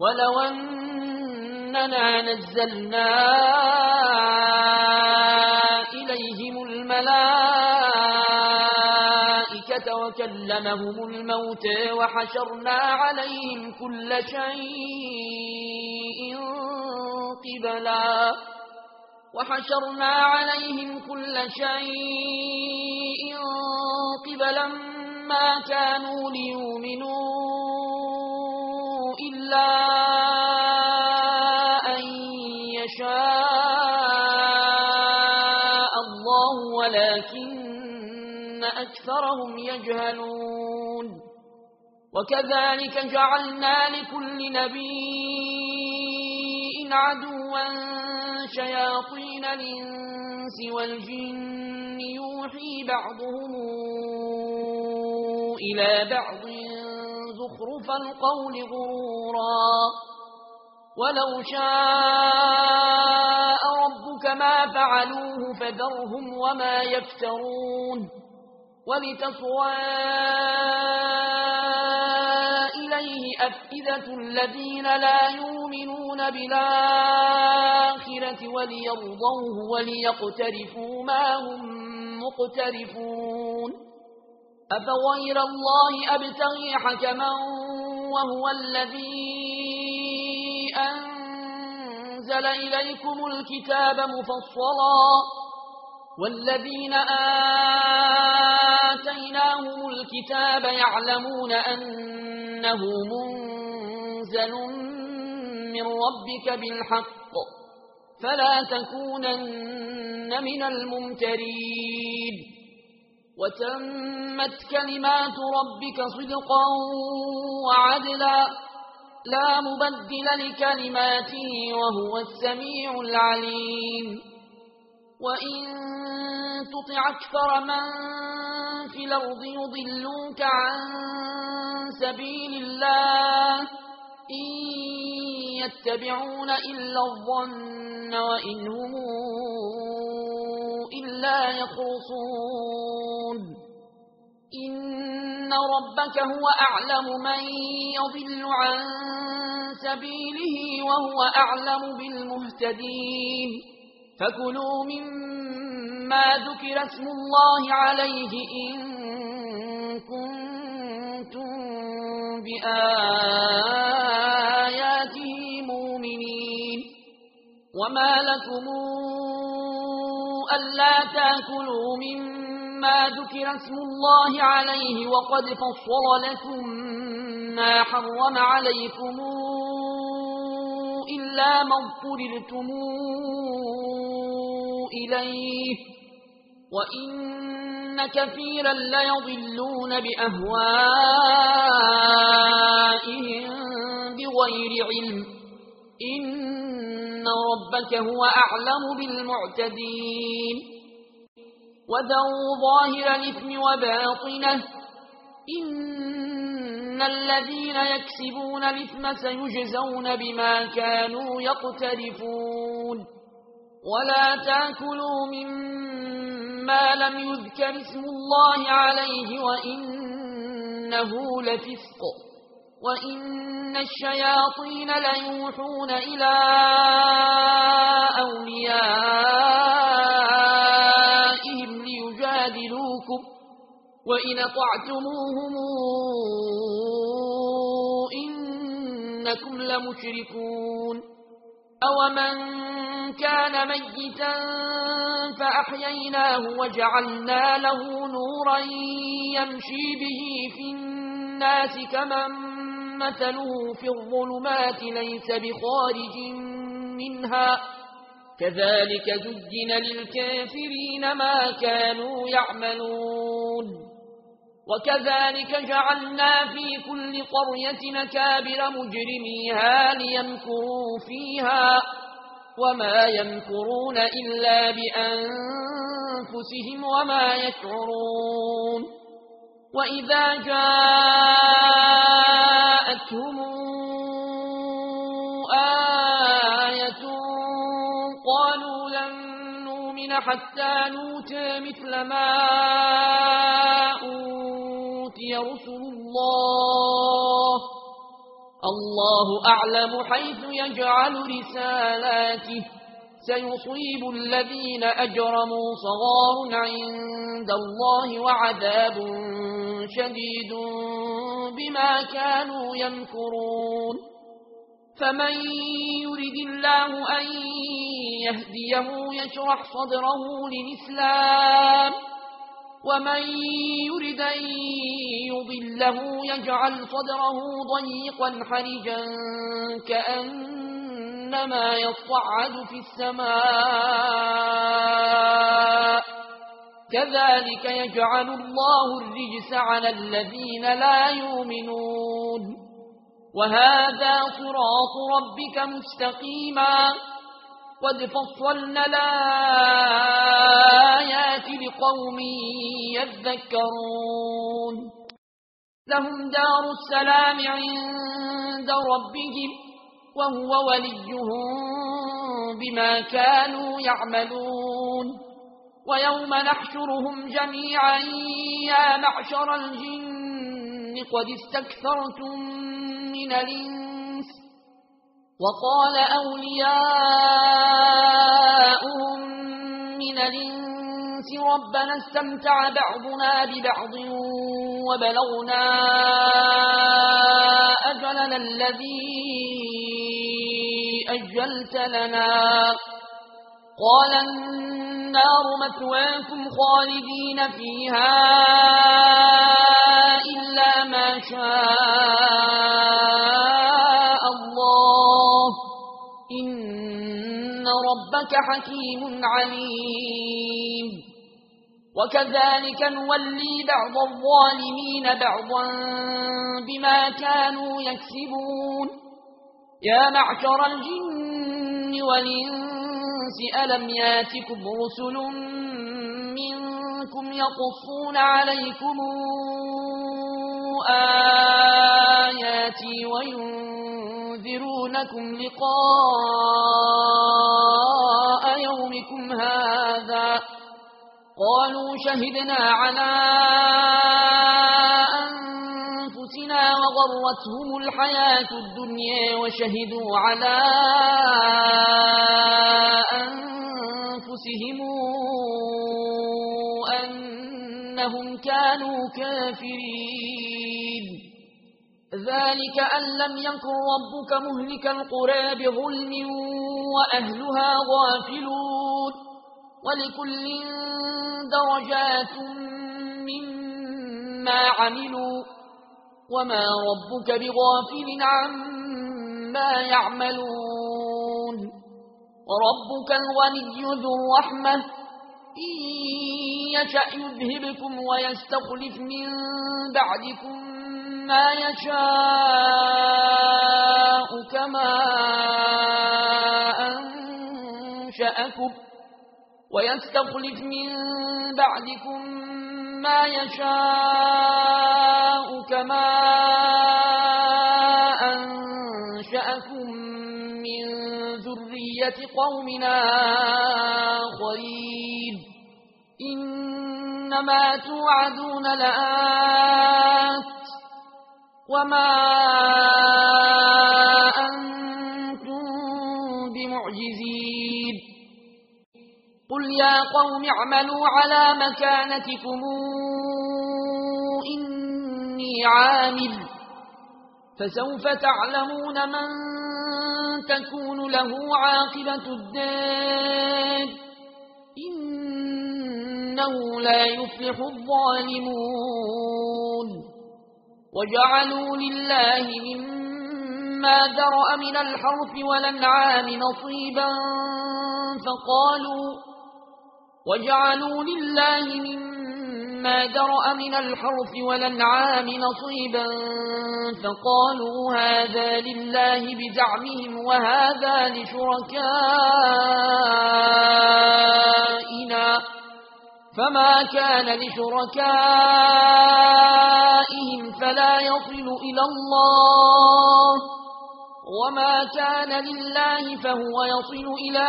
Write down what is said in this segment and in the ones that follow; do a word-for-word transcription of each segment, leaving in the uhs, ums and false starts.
ولو أننا نزلنا إليهم الملائكة وكلمهم الموت وحشرنا عليهم كل شيء قبلا وحشرنا عليهم كل شيء قبلا ما كانوا ليؤمنوا إلا أن يشاء الله ولكن أكثرهم يجهلون وكذلك جعلنا لكل نبي عدوا شياطين الإنس والجن يوحي بعضهم إلى بعض زخرف القول غرورا ولو شاء ربك ما فعلوه فذرهم وما يفترون ولتصغى إليه أفئدة الذين لا يؤمنون بالآخرة وليرضوه وليقترفوا ما هم مقترفون أفغير الله أبتغي حكما وهو الذي أنزل إليكم الكتاب مفصلا والذين آتيناهم الكتاب يعلمون أنه منزل من ربك بالحق فلا تكونن من الممترين وتمت كلمات ربك صدقا وعدلا لا مبدل لكلماته وهو السميع العليم وإن تطع أكثر من في الأرض يضلوك عن سبيل الله إن يتبعون إلا الظن وإن هم إلا يخرصون إن ربك هو أعلم من يضل عن سبيله وهو أعلم بالمهتدين فكلوا مما ذكر اسم الله عليه إن كنتم بآياته مؤمنين وما لكم ألا تأكلوا مما ذكر اسم الله عليه وقد فصل لكم ما حرم عليكم إلا ما اضطررتم إليه وإن كثيرا ليضلون بأهوائهم بغير علم إن ربك هو أعلم بالمعتدين وذروا ظاهر الإثم وباطنه إن الذين يكسبون الإثم سيجزون بما كانوا يقترفون ولا تأكلوا مما لم يذكر اسم الله عليه وإنه لفسق وإن الشياطين ليوحون إلى أوليائهم ليجادلوكم وإن طعتموهم إنكم لمشركون أومن كان ميتا فأحييناه وجعلنا له نورا يمشي به في الناس كمن مثله في الظلمات ليس بخارج منها كذلك زين للكافرين ما كانوا يعملون وكذلك جعلنا في كل قرية أكابر مجرميها ليمكروا فيها وما يمكرون إلا بأنفسهم وما يشعرون وإذا جاءتهم آية قالوا لن نؤمن حتى نؤتى مثل ما أوتي رسل الله الله أعلم حيث يجعل رسالاته سيصيب الذين أجرموا صغار عند الله وعذاب شديد بما كانوا يمكرون فمن يرد الله أن يهديه يشرح صدره للإسلام ومن يرد أن يضله يجعل صدره ضيقا حرجا كأنما يصعد في السماء كذلك يجعل الله الرجس على الذين لا يؤمنون وهذا صراط ربك مستقيما قد فصلنا الآيات لقوم يذكرون لهم دار السلام عند ربهم وهو وليهم بما كانوا يعملون ويوم نحشرهم جميعا يا معشر الجن قد استكثرتم من الإنس وقال أولياؤهم من الإنس ربنا استمتع بعضنا ببعض وبلغنا أجلنا الذي أجلت لنا قال النار مثواكم خالدين فيها إلا ما شاء الله إن ربك حكيم عليم وكذلك نولي بعض الظالمين بعضا بما كانوا يكسبون يا معشر الجن والإنس ألم ياتكم رسل منكم يقصون عليكم آياتي وينذرونكم لقاء يومكم هذا قالوا شهدنا على أنفسنا وغرتهم الحياة الدنيا وشهدوا على أنفسهم أنهم كانوا كافرين ذلك أن لم يكن ربك مهلك القرى بظلم وأهلها غافلون ولكل درجات مما عملوا وما ربك بغافل عما يعملون وربك الغني ذو الرحمة إن يشأ يذهبكم ويستخلف من بعدكم ما يشاء كما أنشأكم ويستخلف من بعدكم ما يشاء كما أنشأكم من ذرية قومنا آخرين إنما توعدون لآت وما أنتم بمعجزين قل يا قوم اعملوا على مكانتكم إني عامل فسوف تعلمون من تكون له عاقبة الدار إنه لا يفلح الظالمون وجعلوا لله مما ذرأ من الحرث والأنعام نصيبا فقالوا وجعلوا لله مما ذرأ من الحرث والأنعام نصيبا فقالوا هذا لله بزعمهم وهذا لشركائنا فما كان لشركائهم فلا يصل إلى الله وما كان لله فهو يصل إلى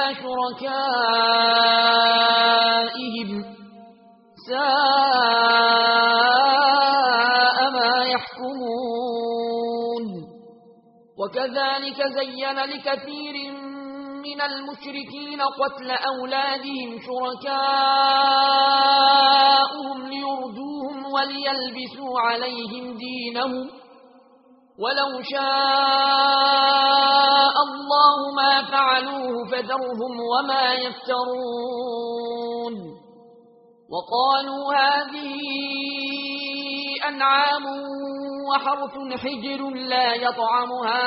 شركائهم ساء ما يحكمون وكذلك زين لكثير من المشركين قتل أولادهم شركاؤهم ليردوهم وليلبسوا عليهم دينهم ولو شاء الله ما فعلوه فذرهم وما يفترون وقالوا هذه أنعام وحرث حجر لا يطعمها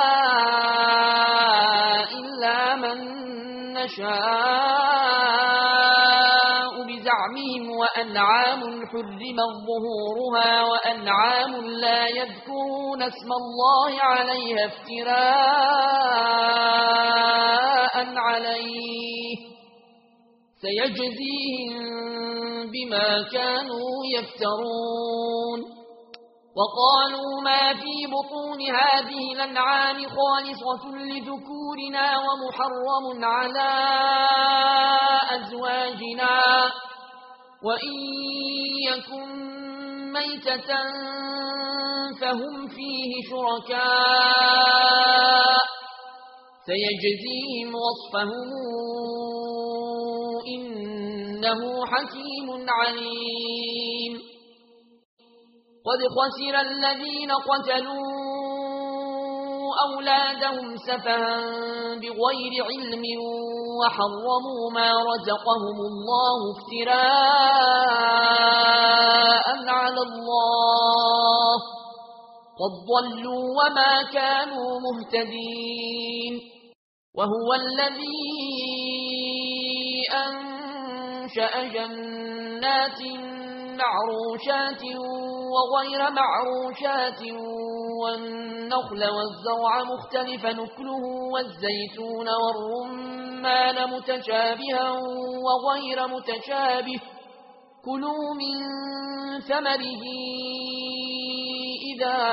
إلا من نشاء بزعمهم وأنعام حرم ظهورها وأنعام لا يذكرون اسم الله عليها افتراء عليه سيجزيهم بما كانوا يفترون وقالوا ما في بطون هذه الأنعام خالصة لذكورنا ومحرم على أزواجنا وإن يكن ميتة فهم فيه شركاء سيجزيهم وصفهم إنه حكيم عليم قد خسر الذين قتلوا أولادهم سفها بغير علم وحرموا ما رزقهم الله افتراء على الله قد ضلوا وما كانوا مهتدين وهو الذي أنشأ جنات معروشات وغير معروشات والنخل والزرع مختلف نكله والزيتون والرمان متشابها وغير متشابه كلوا من ثمره إذا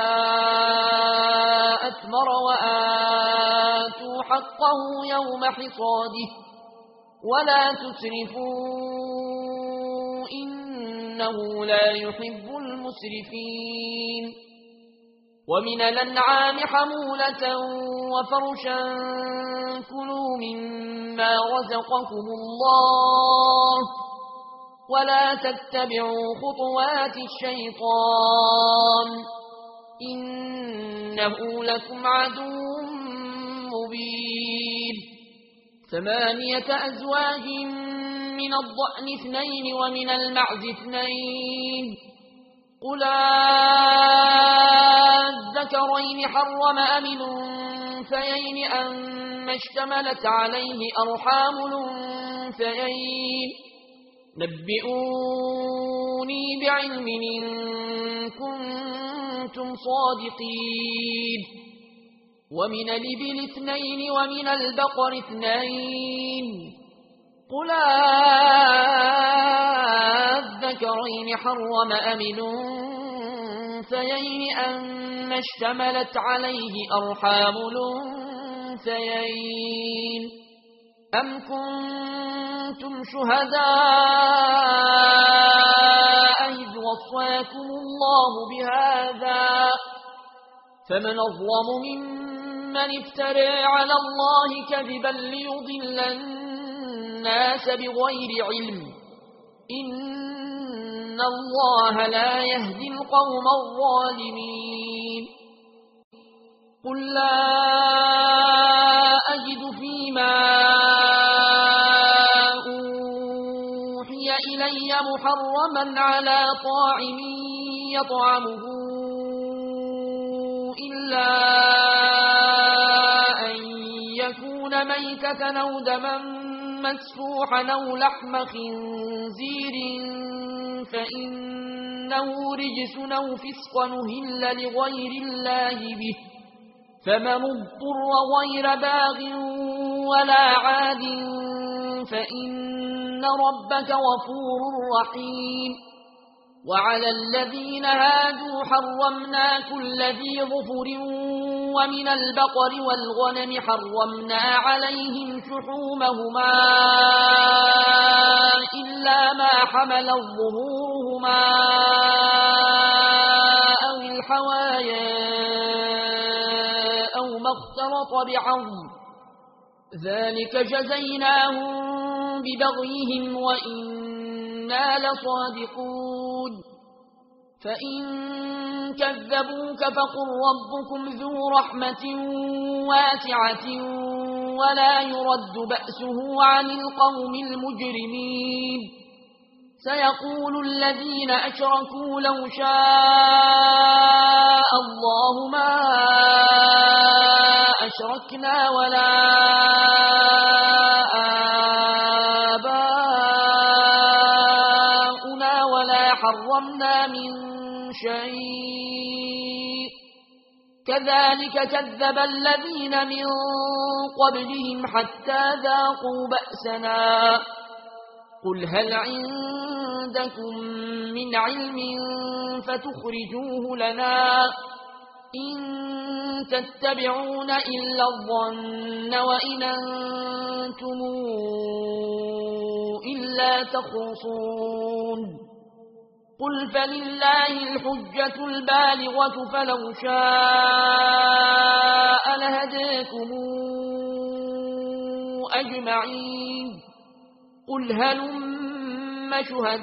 أثمر وآتوا حقه يوم حصاده ولا تسرفوا إنه لا يحب المسرفين ومن الأنعام حمولة وفرشا كلوا مما رزقكم الله ولا تتبعوا خطوات الشيطان إنه لكم عدو مبين ثمانية أزواج من الضأن اثنين ومن المعز اثنين قل الذكرين حرم أم الأنثيين أما اشتملت عليه أرحام الأنثيين نبئوني بعلم إن كنتم صادقين ومن الإبل اثنين ومن البقر اثنين قل الذكرين حرم أم الأنثيين أما اشتملت عليه أرحام الأنثيين أم كنتم شهداء إذ وصاكم الله بهذا فمن أظلم ممن افترى على الله كذبا ليضل الناس بغير علم إن الله لا يهدي القوم الظالمين قل لا أجد فيما أوحي إلي محرما على طاعم يطعمه إلا أن يكون ميتة أو دما مسفوحا أو لحم خنزير فإنه رجس أو فسق نهل لغير الله به فمن اضطر غير باغ ولا عاد فإن ربك غفور رحيم وعلى الذين هادوا حرمنا كل ذي ظفر ومن البقر والغنم حرمنا عليهم شحومهما إلا ما حمل ظهورهما أو الحوايا أو ما بعظم ذلك جزيناهم ببغيهم وإنا لصادقون فإن كذبوك فقل ربكم ذو رحمة واسعة ولا يرد بأسه عن القوم المجرمين سيقول الذين أشركوا لو شاء الله ما أشركنا ولا آباؤنا ولا حرمنا من شيء كذلك كذب الذين من قبلهم حتى ذاقوا بأسنا قل هل عندكم من علم فتخرجوه لنا إن تتبعون إلا الظن وإن أنتم إلا تخرصون قل فلله الحجة البالغة فلو شاء لهديكم أجمعين قل هلم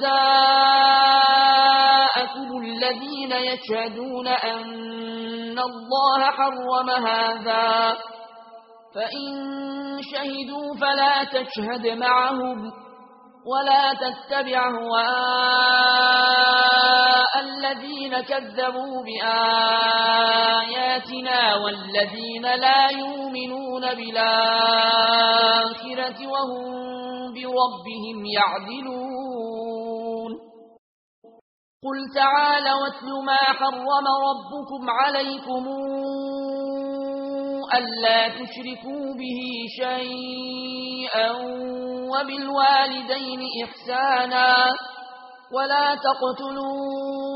شهداءكم الذين يشهدون أن الله حرم هذا فإن شهدوا فلا تشهد معهم ولا تتبع أهواء الذين كذبوا بآياتنا والذين لا يؤمنون بالآخرة وهم بربهم يعدلون قل تعالوا واتل ما حرم ربكم عليكم ألا تشركوا به شيئا وبالوالدين إحسانا ولا تقتلوا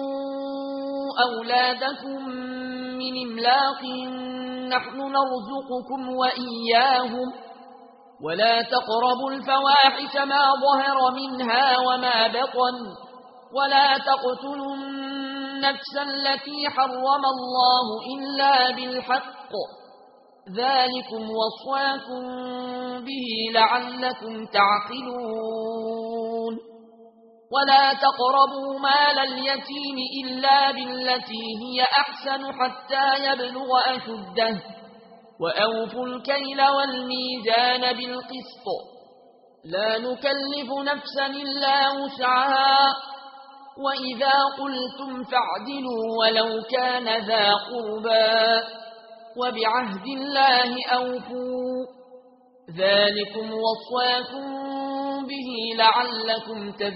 أولادكم من إملاق نحن نرزقكم وإياهم ولا تقربوا الفواحش ما ظهر منها وما بطن ولا تقتلوا النفس التي حرم الله إلا بالحق ذلكم وصاكم به لعلكم تعقلون ولا تقربوا مال اليتيم إلا بالتي هي أحسن حتى يبلغ أشده وأوفوا الكيل والميزان بالقسط لا نكلف نفسا إلا وسعها وإذا قلتم فاعدلوا ولو كان ذا قربى وبعهد الله أوفوا ذلكم وصاكم به لعلكم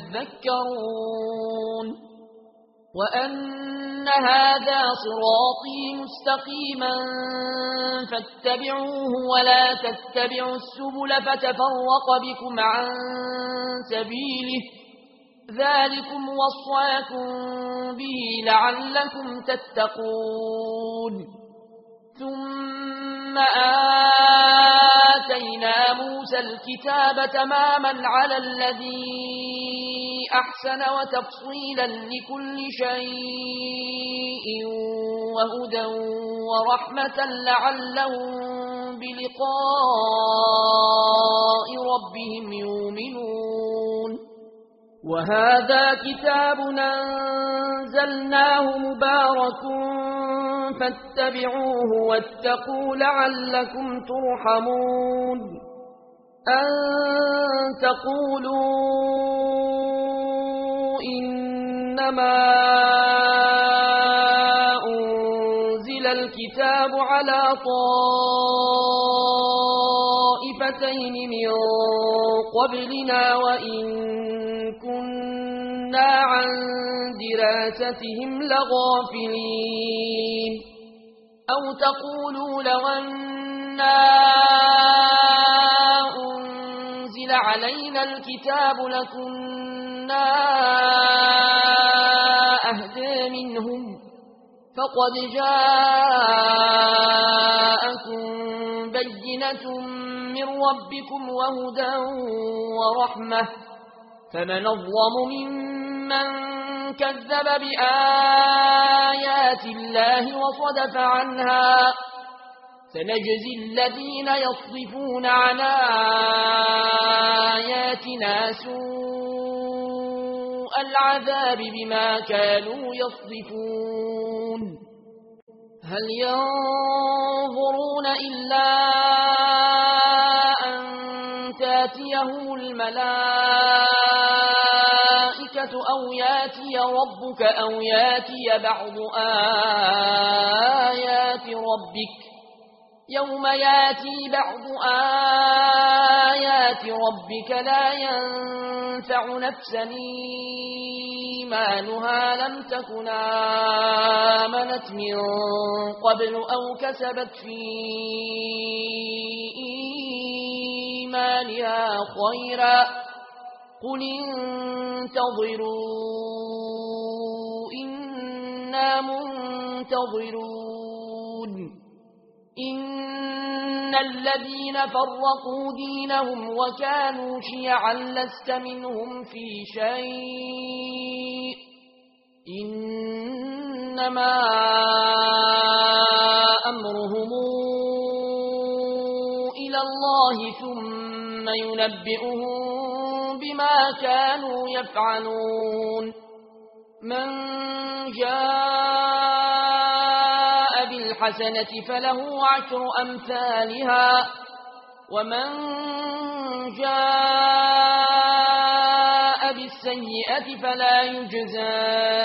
تذكرون وأن هذا صراطي مستقيما فاتبعوه ولا تتبعوا السبل فتفرق بكم عن سبيله ذلكم وصاكم به لعلكم تتقون ثم آتينا موسى الكتاب تماما على الذي أحسن وتفصيلا لكل شيء وهدى ورحمة لعلهم بلقاء ربهم يؤمنون وهذا كتاب أنزلناه مبارك فاتبعوه واتقوا لعلكم ترحمون أن تقولوا إنما أنزل الكتاب على طائفتين من قبلنا وإن كنا عن دراستهم لغافلين أو تقولوا لو أنا أنزل علينا الكتاب لكنا أهدى منهم فقد جاءكم بينة من ربكم وهدى ورحمة فمن أظلم ممن كذب بآيات الله وصدف عنها سنجزي الذين يصدفون عن آياتنا سوء العذاب بما كانوا يصدفون هل ينظرون إلا أن تاتيهم الملائكة أو ياتي ربك أو ياتي بعض آيات ربك يوم ياتي بعض آيات ربك لا ينفع نفسا إيمانها لم تكن آمنت من قبل أو كسبت في إيمانها خيرا قل انتظروا إنا منتظرون إن الذين فرقوا دينهم وكانوا شيعا لست منهم في شيء إنما أمرهم إلى الله ثم ينبئهم بما كانوا يفعلون من جاء بالحسنة فله عشر أمثالها ومن جاء بالسيئة فلا يجزى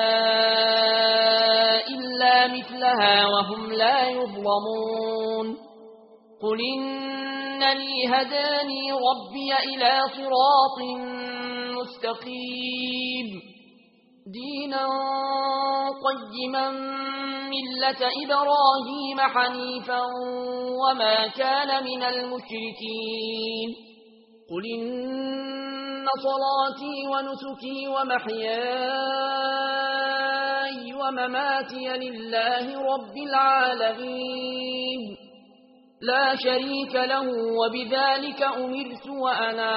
إلا مثلها وهم لا يظلمون قل إنني هداني ربي إلى صراط مستقيم دينا قيما ملة إبراهيم حنيفا وما كان من المشركين قل إن صلاتي ونسكي ومحياي ومماتي لله رب العالمين لا شريك له وبذلك أمرت وأنا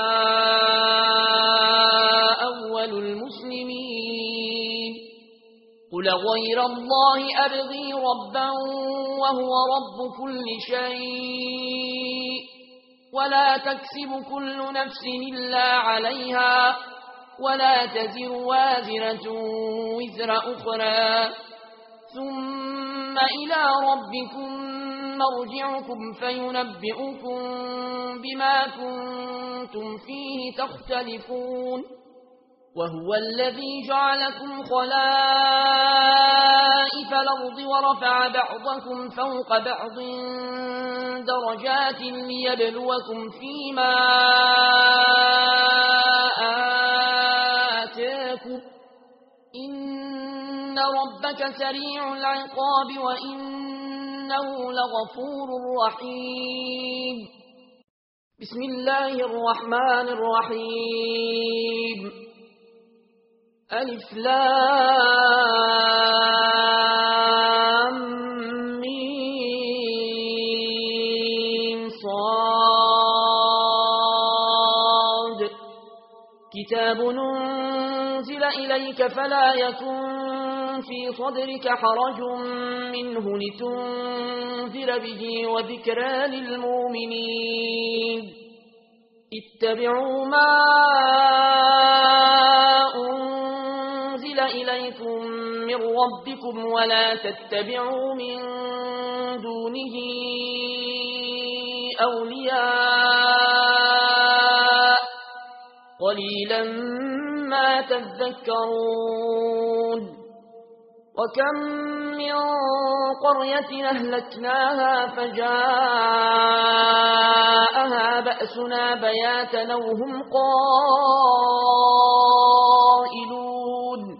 أول المسلمين قل غير الله أبغي ربا وهو رب كل شيء ولا تكسب كل نفس إلا عليها ولا تزر وازرة وزر أخرى ثم إلى ربكم مرجعكم فينبئكم بما كنتم فيه تختلفون وهو الذي جعلكم خلائف الأرض ورفع بعضكم فوق بعض درجات ليبلوكم فيما آتاكم إن ربك سريع العقاب وإنه لغفور رحيم بسم الله الرحمن الرحيم ألف لام ميم صاد كتاب أنزل إليك فلا يكن في صدرك حرج منه لتنذر به وذكرى للمؤمنين اتبعوا ما أنزل إليكم من ربكم ولا تتبعوا من دونه أولياء قليلا ما تذكرون وكم من قرية أهلكناها فجاءها بأسنا بياتا وهم قائلون